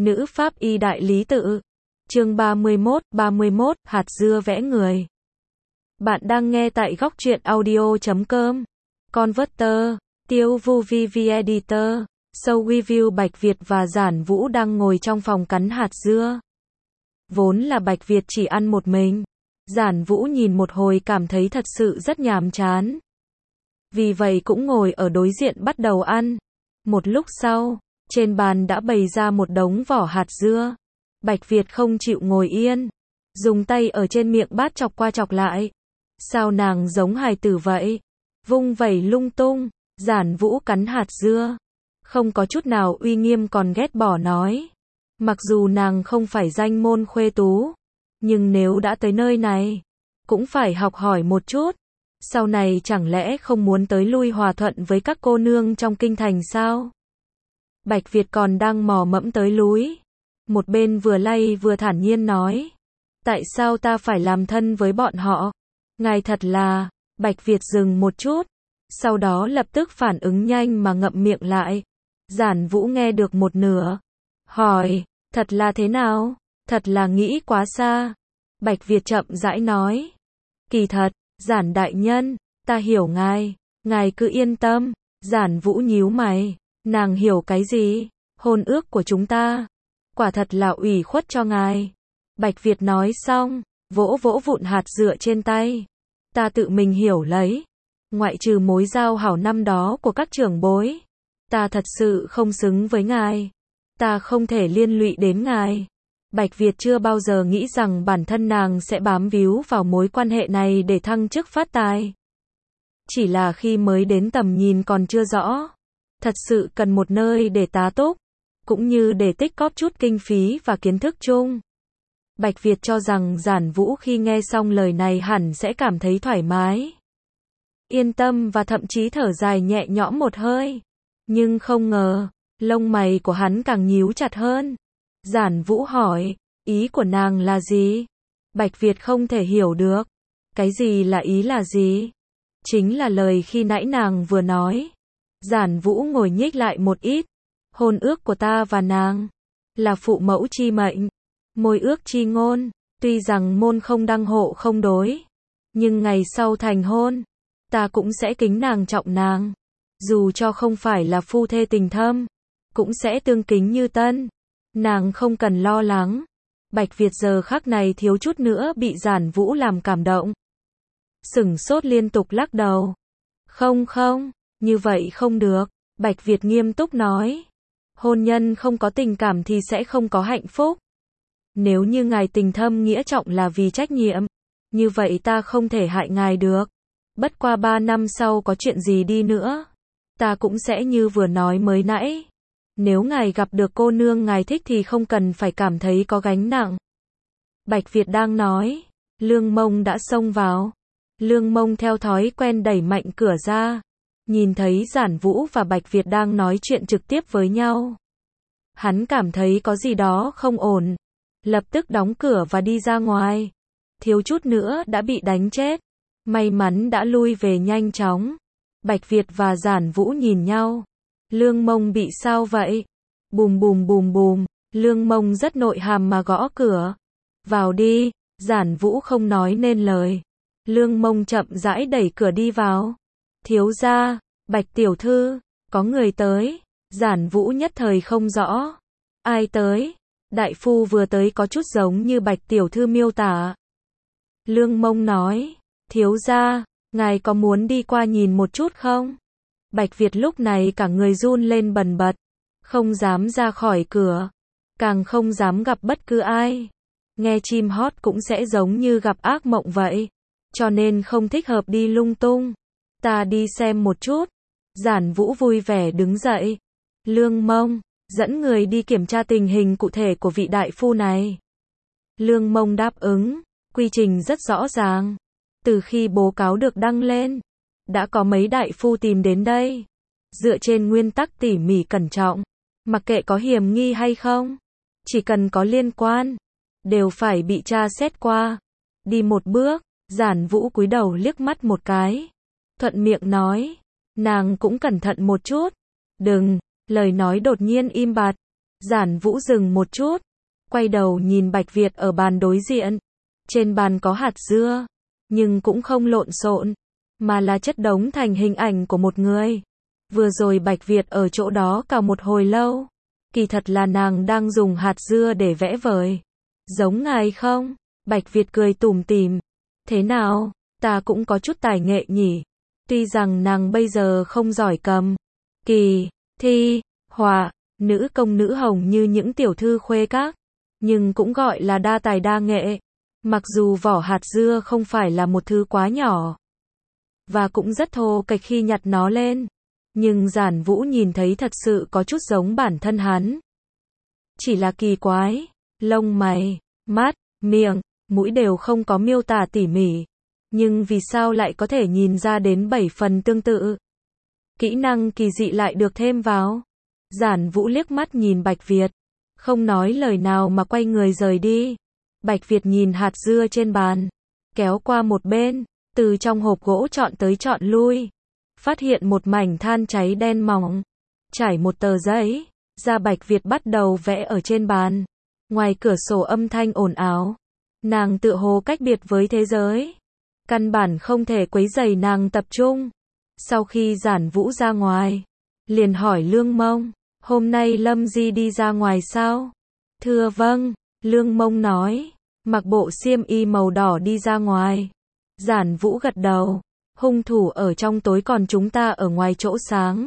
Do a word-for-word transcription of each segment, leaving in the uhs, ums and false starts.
Nữ pháp y đại lý tự. Chương ba mươi mốt, ba mươi mốt, hạt dưa vẽ người. Bạn đang nghe tại góc truyện audio chấm com. Converter, Tiêu Vu vê vê Editor, Show Review. Bạch Việt và Giản Vũ đang ngồi trong phòng cắn hạt dưa. Vốn là Bạch Việt chỉ ăn một mình. Giản Vũ nhìn một hồi cảm thấy thật sự rất nhàm chán. Vì vậy cũng ngồi ở đối diện bắt đầu ăn. Một lúc sau, trên bàn đã bày ra một đống vỏ hạt dưa. Bạch Việt không chịu ngồi yên, dùng tay ở trên miệng bát chọc qua chọc lại. Sao nàng giống hài tử vậy? Vung vẩy lung tung. Giản Vũ cắn hạt dưa, không có chút nào uy nghiêm còn ghét bỏ nói. Mặc dù nàng không phải danh môn khuê tú, nhưng nếu đã tới nơi này, cũng phải học hỏi một chút. Sau này chẳng lẽ không muốn tới lui hòa thuận với các cô nương trong kinh thành sao? Bạch Việt còn đang mò mẫm tới lui. Một bên vừa lay vừa thản nhiên nói. Tại sao ta phải làm thân với bọn họ? Ngài thật là... Bạch Việt dừng một chút, sau đó lập tức phản ứng nhanh mà ngậm miệng lại. Giản Vũ nghe được một nửa, hỏi, thật là thế nào? Thật là nghĩ quá xa. Bạch Việt chậm rãi nói. Kỳ thật, Giản đại nhân, ta hiểu ngài, ngài cứ yên tâm. Giản Vũ nhíu mày, nàng hiểu cái gì? Hôn ước của chúng ta, quả thật là ủy khuất cho ngài. Bạch Việt nói xong, vỗ vỗ vụn hạt dựa trên tay. Ta tự mình hiểu lấy. Ngoại trừ mối giao hảo năm đó của các trưởng bối, ta thật sự không xứng với ngài. Ta không thể liên lụy đến ngài. Bạch Việt chưa bao giờ nghĩ rằng bản thân nàng sẽ bám víu vào mối quan hệ này để thăng chức phát tài. Chỉ là khi mới đến tầm nhìn còn chưa rõ, thật sự cần một nơi để tá túc, cũng như để tích cóp chút kinh phí và kiến thức chung. Bạch Việt cho rằng Giản Vũ khi nghe xong lời này hẳn sẽ cảm thấy thoải mái, yên tâm và thậm chí thở dài nhẹ nhõm một hơi. Nhưng không ngờ, lông mày của hắn càng nhíu chặt hơn. Giản Vũ hỏi, ý của nàng là gì? Bạch Việt không thể hiểu được. Cái gì là ý là gì? Chính là lời khi nãy nàng vừa nói. Giản Vũ ngồi nhích lại một ít. Hôn ước của ta và nàng là phụ mẫu chi mệnh, môi ước chi ngôn. Tuy rằng môn không đăng hộ không đối, nhưng ngày sau thành hôn, ta cũng sẽ kính nàng trọng nàng. Dù cho không phải là phu thê tình thâm, cũng sẽ tương kính như tân. Nàng không cần lo lắng. Bạch Việt giờ khắc này thiếu chút nữa bị Giản Vũ làm cảm động. Sửng sốt liên tục lắc đầu. Không không, như vậy không được. Bạch Việt nghiêm túc nói. Hôn nhân không có tình cảm thì sẽ không có hạnh phúc. Nếu như ngài tình thâm nghĩa trọng là vì trách nhiệm, như vậy ta không thể hại ngài được. Bất qua ba năm sau có chuyện gì đi nữa, ta cũng sẽ như vừa nói mới nãy. Nếu ngài gặp được cô nương ngài thích thì không cần phải cảm thấy có gánh nặng. Bạch Việt đang nói, Lương Mông đã xông vào. Lương Mông theo thói quen đẩy mạnh cửa ra. Nhìn thấy Giản Vũ và Bạch Việt đang nói chuyện trực tiếp với nhau, hắn cảm thấy có gì đó không ổn. Lập tức đóng cửa và đi ra ngoài. Thiếu chút nữa đã bị đánh chết. May mắn đã lui về nhanh chóng. Bạch Việt và Giản Vũ nhìn nhau. Lương Mông bị sao vậy? Bùm bùm bùm bùm. Lương Mông rất nội hàm mà gõ cửa. Vào đi. Giản Vũ không nói nên lời. Lương Mông chậm rãi đẩy cửa đi vào. Thiếu gia, Bạch tiểu thư, có người tới. Giản Vũ nhất thời không rõ. Ai tới? Đại phu vừa tới có chút giống như Bạch tiểu thư miêu tả. Lương Mông nói, thiếu gia, ngài có muốn đi qua nhìn một chút không? Bạch Việt lúc này cả người run lên bần bật, không dám ra khỏi cửa, càng không dám gặp bất cứ ai. Nghe chim hót cũng sẽ giống như gặp ác mộng vậy, cho nên không thích hợp đi lung tung. Ta đi xem một chút. Giản Vũ vui vẻ đứng dậy. Lương Mông, dẫn người đi kiểm tra tình hình cụ thể của vị đại phu này. Lương Mông đáp ứng, quy trình rất rõ ràng. Từ khi báo cáo được đăng lên, đã có mấy đại phu tìm đến đây. Dựa trên nguyên tắc tỉ mỉ cẩn trọng, mặc kệ có hiểm nghi hay không, chỉ cần có liên quan, đều phải bị tra xét qua. Đi một bước, Giản Vũ cúi đầu liếc mắt một cái, thuận miệng nói, nàng cũng cẩn thận một chút. Đừng, lời nói đột nhiên im bặt. Giản Vũ dừng một chút, quay đầu nhìn Bạch Việt ở bàn đối diện. Trên bàn có hạt dưa, nhưng cũng không lộn xộn, mà là chất đống thành hình ảnh của một người. Vừa rồi Bạch Việt ở chỗ đó cả một hồi lâu. Kỳ thật là nàng đang dùng hạt dưa để vẽ vời. Giống ngài không? Bạch Việt cười tủm tỉm. Thế nào, ta cũng có chút tài nghệ nhỉ. Tuy rằng nàng bây giờ không giỏi cầm, kỳ, thi, họa, nữ công nữ hồng như những tiểu thư khuê các, nhưng cũng gọi là đa tài đa nghệ. Mặc dù vỏ hạt dưa không phải là một thứ quá nhỏ, và cũng rất thô kệch khi nhặt nó lên, nhưng Giản Vũ nhìn thấy thật sự có chút giống bản thân hắn. Chỉ là kỳ quái, lông mày, mắt, miệng, mũi đều không có miêu tả tỉ mỉ, nhưng vì sao lại có thể nhìn ra đến bảy phần tương tự. Kỹ năng kỳ dị lại được thêm vào. Giản Vũ liếc mắt nhìn Bạch Việt, không nói lời nào mà quay người rời đi. Bạch Việt nhìn hạt dưa trên bàn, kéo qua một bên, từ trong hộp gỗ chọn tới chọn lui, phát hiện một mảnh than cháy đen mỏng, trải một tờ giấy, ra Bạch Việt bắt đầu vẽ ở trên bàn. Ngoài cửa sổ âm thanh ồn ào, nàng tựa hồ cách biệt với thế giới, căn bản không thể quấy rầy nàng tập trung. Sau khi Giản Vũ ra ngoài, liền hỏi Lương Mông, hôm nay Lâm Di đi ra ngoài sao? Thưa vâng, Lương Mông nói, mặc bộ xiêm y màu đỏ đi ra ngoài. Giản Vũ gật đầu, hung thủ ở trong tối còn chúng ta ở ngoài chỗ sáng.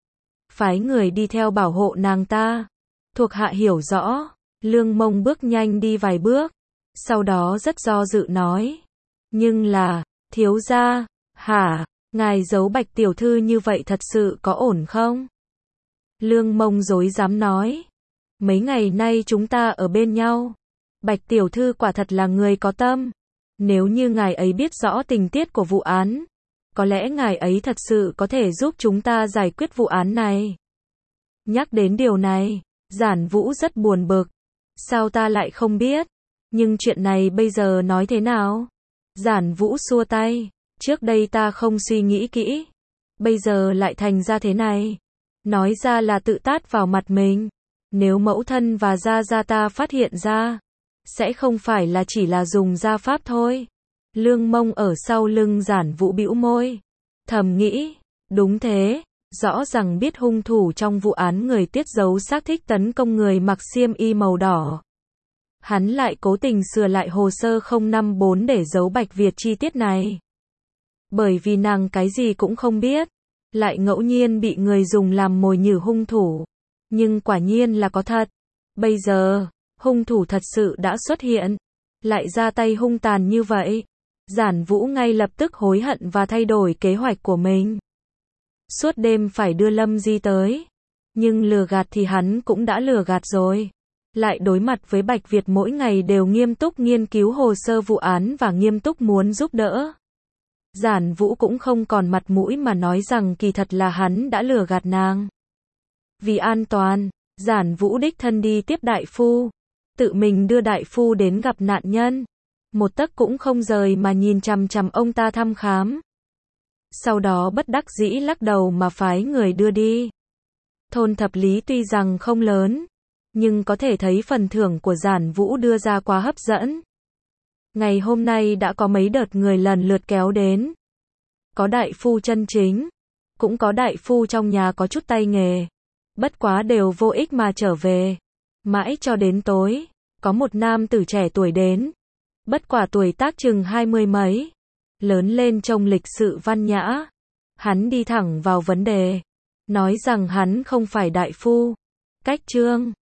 Phái người đi theo bảo hộ nàng ta. Thuộc hạ hiểu rõ. Lương Mông bước nhanh đi vài bước, sau đó rất do dự nói, nhưng là, thiếu gia, hả, ngài giấu Bạch tiểu thư như vậy thật sự có ổn không? Lương Mông dối dám nói, mấy ngày nay chúng ta ở bên nhau, Bạch tiểu thư quả thật là người có tâm. Nếu như ngài ấy biết rõ tình tiết của vụ án, có lẽ ngài ấy thật sự có thể giúp chúng ta giải quyết vụ án này. Nhắc đến điều này, Giản Vũ rất buồn bực. Sao ta lại không biết? Nhưng chuyện này bây giờ nói thế nào? Giản Vũ xua tay. Trước đây ta không suy nghĩ kỹ. Bây giờ lại thành ra thế này. Nói ra là tự tát vào mặt mình. Nếu mẫu thân và gia gia ta phát hiện ra, sẽ không phải là chỉ là dùng gia pháp thôi. Lương Mông ở sau lưng Giản Vũ bĩu môi. Thầm nghĩ, đúng thế. Rõ ràng biết hung thủ trong vụ án người tiết giấu xác thích tấn công người mặc xiêm y màu đỏ. Hắn lại cố tình sửa lại hồ sơ không năm bốn để giấu Bạch Việt chi tiết này. Bởi vì nàng cái gì cũng không biết, lại ngẫu nhiên bị người dùng làm mồi nhử hung thủ. Nhưng quả nhiên là có thật. Bây giờ, hung thủ thật sự đã xuất hiện, lại ra tay hung tàn như vậy. Giản Vũ ngay lập tức hối hận và thay đổi kế hoạch của mình. Suốt đêm phải đưa Lâm Di tới. Nhưng lừa gạt thì hắn cũng đã lừa gạt rồi. Lại đối mặt với Bạch Việt mỗi ngày đều nghiêm túc nghiên cứu hồ sơ vụ án và nghiêm túc muốn giúp đỡ. Giản Vũ cũng không còn mặt mũi mà nói rằng kỳ thật là hắn đã lừa gạt nàng. Vì an toàn, Giản Vũ đích thân đi tiếp đại phu. Tự mình đưa đại phu đến gặp nạn nhân. Một tấc cũng không rời mà nhìn chằm chằm ông ta thăm khám. Sau đó bất đắc dĩ lắc đầu mà phái người đưa đi. Thôn Thập Lý tuy rằng không lớn, nhưng có thể thấy phần thưởng của Giản Vũ đưa ra quá hấp dẫn. Ngày hôm nay đã có mấy đợt người lần lượt kéo đến. Có đại phu chân chính, cũng có đại phu trong nhà có chút tay nghề. Bất quá đều vô ích mà trở về. Mãi cho đến tối, có một nam tử trẻ tuổi đến. Bất quả tuổi tác chừng hai mươi mấy. Lớn lên trông lịch sự văn nhã. Hắn đi thẳng vào vấn đề. Nói rằng hắn không phải đại phu. Cách Trương